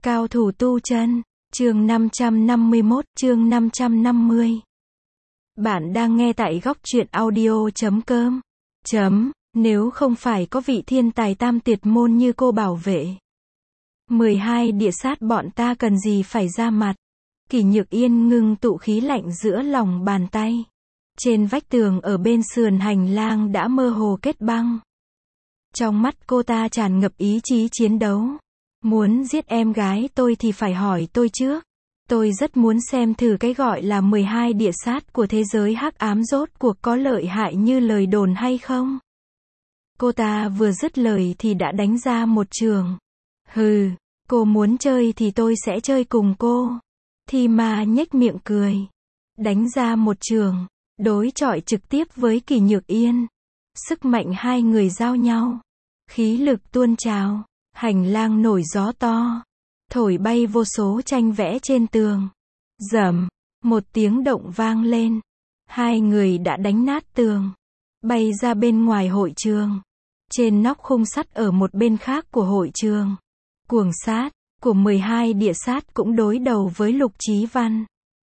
Cao thủ tu chân, chương 551, chương 550. Bạn đang nghe tại góc truyện audio.com. Nếu không phải có vị thiên tài tam tuyệt môn như cô bảo vệ 12 địa sát, bọn ta cần gì phải ra mặt. Kỷ Nhược Yên ngưng tụ khí lạnh giữa lòng bàn tay. Trên vách tường ở bên sườn hành lang đã mơ hồ kết băng. Trong mắt cô ta tràn ngập ý chí chiến đấu. Muốn giết em gái tôi thì phải hỏi tôi trước. Tôi rất muốn xem thử cái gọi là 12 địa sát của thế giới hắc ám rốt cuộc có lợi hại như lời đồn hay không. Cô ta vừa dứt lời thì đã đánh ra một trường. Hừ, cô muốn chơi thì tôi sẽ chơi cùng cô. Thi Ma nhếch miệng cười. Đánh ra một trường, đối chọi trực tiếp với Kỷ Nhược Yên. Sức mạnh hai người giao nhau. Khí lực tuôn trào. Hành lang nổi gió to. Thổi bay vô số tranh vẽ trên tường. Rầm, một tiếng động vang lên. Hai người đã đánh nát tường. Bay ra bên ngoài hội trường. Trên nóc khung sắt ở một bên khác của hội trường. Cuồng sát của 12 địa sát cũng đối đầu với Lục Chí Văn.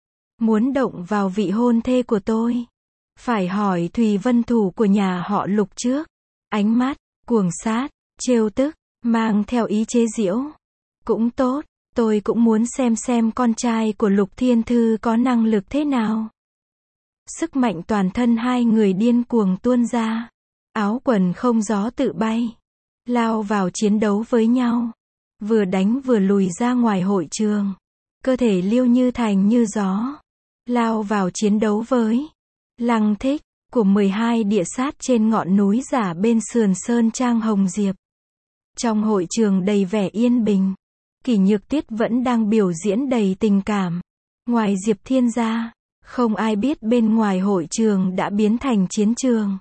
Muốn động vào vị hôn thê của tôi, phải hỏi Thùy Vân thủ của nhà họ Lục trước. Ánh mắt cuồng sát, trêu tức, mang theo ý chế giễu. Cũng tốt, tôi cũng muốn xem con trai của Lục Thiên Thư có năng lực thế nào. Sức mạnh toàn thân hai người điên cuồng tuôn ra. Áo quần không gió tự bay. Lao vào chiến đấu với nhau. Vừa đánh vừa lùi ra ngoài hội trường. Cơ thể liêu như thành như gió. Lao vào chiến đấu với Lăng Thích của 12 địa sát trên ngọn núi giả bên sườn sơn trang Hồng Diệp. Trong hội trường đầy vẻ yên bình. Kỷ Nhược Tuyết vẫn đang biểu diễn đầy tình cảm. Ngoài Diệp Thiên ra, không ai biết bên ngoài hội trường đã biến thành chiến trường.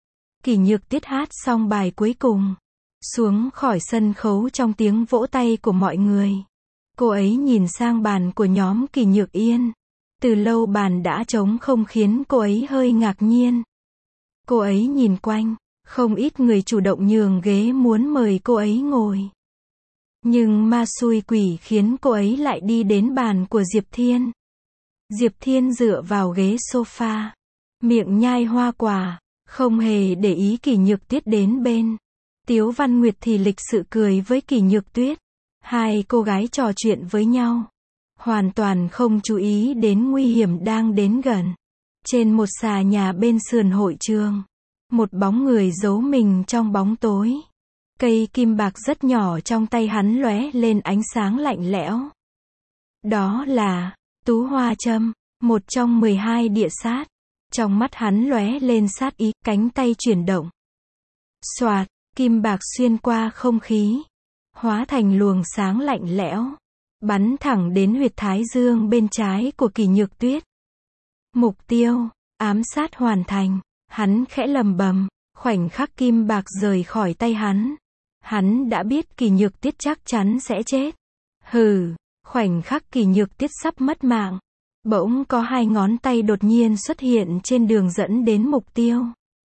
Kỷ Nhược Tuyết hát xong bài cuối cùng. Xuống khỏi sân khấu trong tiếng vỗ tay của mọi người. Cô ấy nhìn sang bàn của nhóm Kỷ Nhược Yên. Từ lâu bàn đã trống không khiến cô ấy hơi ngạc nhiên. Cô ấy nhìn quanh, không ít người chủ động nhường ghế muốn mời cô ấy ngồi. Nhưng ma xui quỷ khiến cô ấy lại đi đến bàn của Diệp Thiên. Diệp Thiên dựa vào ghế sofa, miệng nhai hoa quả, không hề để ý Kỷ Nhược Tuyết đến bên. Tiếu Văn Nguyệt thì lịch sự cười với Kỷ Nhược Tuyết. Hai cô gái trò chuyện với nhau, hoàn toàn không chú ý đến nguy hiểm đang đến gần. Trên một xà nhà bên sườn hội trường, một bóng người giấu mình trong bóng tối. Cây kim bạc rất nhỏ trong tay hắn lóe lên ánh sáng lạnh lẽo. Đó là Tú Hoa Châm, một trong 12 địa sát. Trong mắt hắn lóe lên sát ý, cánh tay chuyển động. Xoạt, kim bạc xuyên qua không khí, hóa thành luồng sáng lạnh lẽo, bắn thẳng đến huyệt thái dương bên trái của Kỷ Nhược Tuyết. Mục tiêu, ám sát hoàn thành. Hắn khẽ lầm bầm, khoảnh khắc kim bạc rời khỏi tay hắn. Hắn đã biết Kỷ Nhược Tuyết chắc chắn sẽ chết. Hừ, khoảnh khắc Kỷ Nhược Tuyết sắp mất mạng. Bỗng có hai ngón tay đột nhiên xuất hiện trên đường dẫn đến mục tiêu.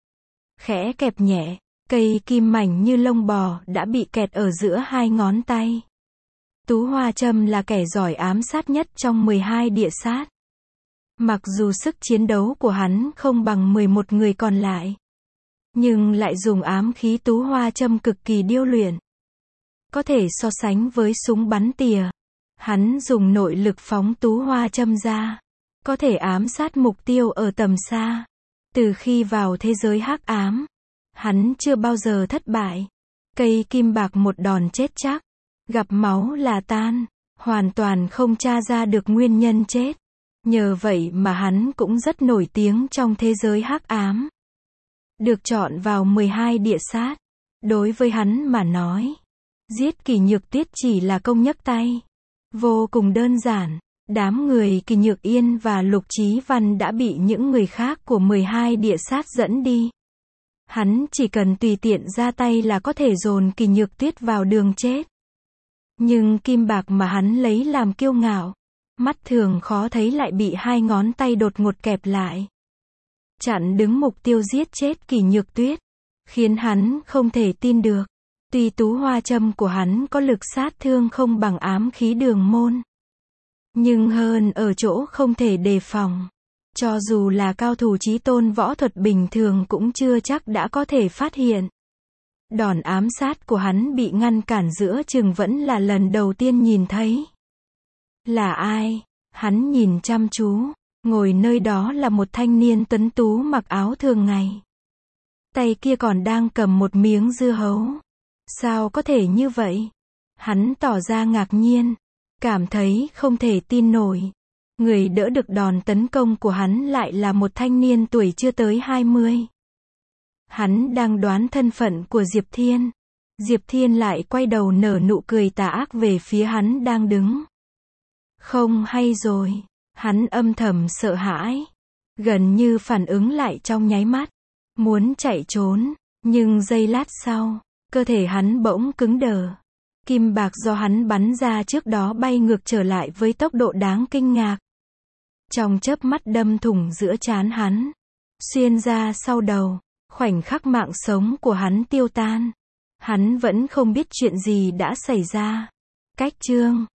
Khẽ kẹp nhẹ, cây kim mảnh như lông bò đã bị kẹt ở giữa hai ngón tay. Tú Hoa Châm là kẻ giỏi ám sát nhất trong 12 địa sát. Mặc dù sức chiến đấu của hắn không bằng 11 người còn lại, nhưng lại dùng ám khí Tú Hoa Châm cực kỳ điêu luyện. Có thể so sánh với súng bắn tỉa. Hắn dùng nội lực phóng Tú Hoa Châm ra, có thể ám sát mục tiêu ở tầm xa. Từ khi vào thế giới hắc ám, hắn chưa bao giờ thất bại. Cây kim bạc một đòn chết chắc, gặp máu là tan, hoàn toàn không tra ra được nguyên nhân chết. Nhờ vậy mà hắn cũng rất nổi tiếng trong thế giới hắc ám. Được chọn vào 12 địa sát. Đối với hắn mà nói, giết Kỷ Nhược Tuyết chỉ là công nhấc tay. Vô cùng đơn giản. Đám người Kỷ Nhược Yên và Lục Chí Văn đã bị những người khác của 12 địa sát dẫn đi. Hắn chỉ cần tùy tiện ra tay là có thể dồn Kỷ Nhược Tuyết vào đường chết. Nhưng kim bạc mà hắn lấy làm kiêu ngạo, mắt thường khó thấy lại bị hai ngón tay đột ngột kẹp lại. Chặn đứng mục tiêu giết chết Kỷ Nhược Tuyết, khiến hắn không thể tin được. Tuy tú hoa châm của hắn có lực sát thương không bằng ám khí Đường Môn, nhưng hơn ở chỗ không thể đề phòng. Cho dù là cao thủ chí tôn võ thuật bình thường cũng chưa chắc đã có thể phát hiện. Đòn ám sát của hắn bị ngăn cản giữa chừng vẫn là lần đầu tiên nhìn thấy. Là ai? Hắn nhìn chăm chú. Ngồi nơi đó là một thanh niên tuấn tú mặc áo thường ngày. Tay kia còn đang cầm một miếng dưa hấu. Sao có thể như vậy? Hắn tỏ ra ngạc nhiên. Cảm thấy không thể tin nổi. Người đỡ được đòn tấn công của hắn lại là một thanh niên tuổi chưa tới 20. Hắn đang đoán thân phận của Diệp Thiên. Diệp Thiên lại quay đầu nở nụ cười tà ác về phía hắn đang đứng. Không hay rồi. Hắn âm thầm sợ hãi. Gần như phản ứng lại trong nháy mắt. Muốn chạy trốn. Nhưng giây lát sau, cơ thể hắn bỗng cứng đờ. Kim bạc do hắn bắn ra trước đó bay ngược trở lại với tốc độ đáng kinh ngạc. Trong chớp mắt đâm thủng giữa trán hắn. Xuyên ra sau đầu. Khoảnh khắc mạng sống của hắn tiêu tan. Hắn vẫn không biết chuyện gì đã xảy ra. Cách chương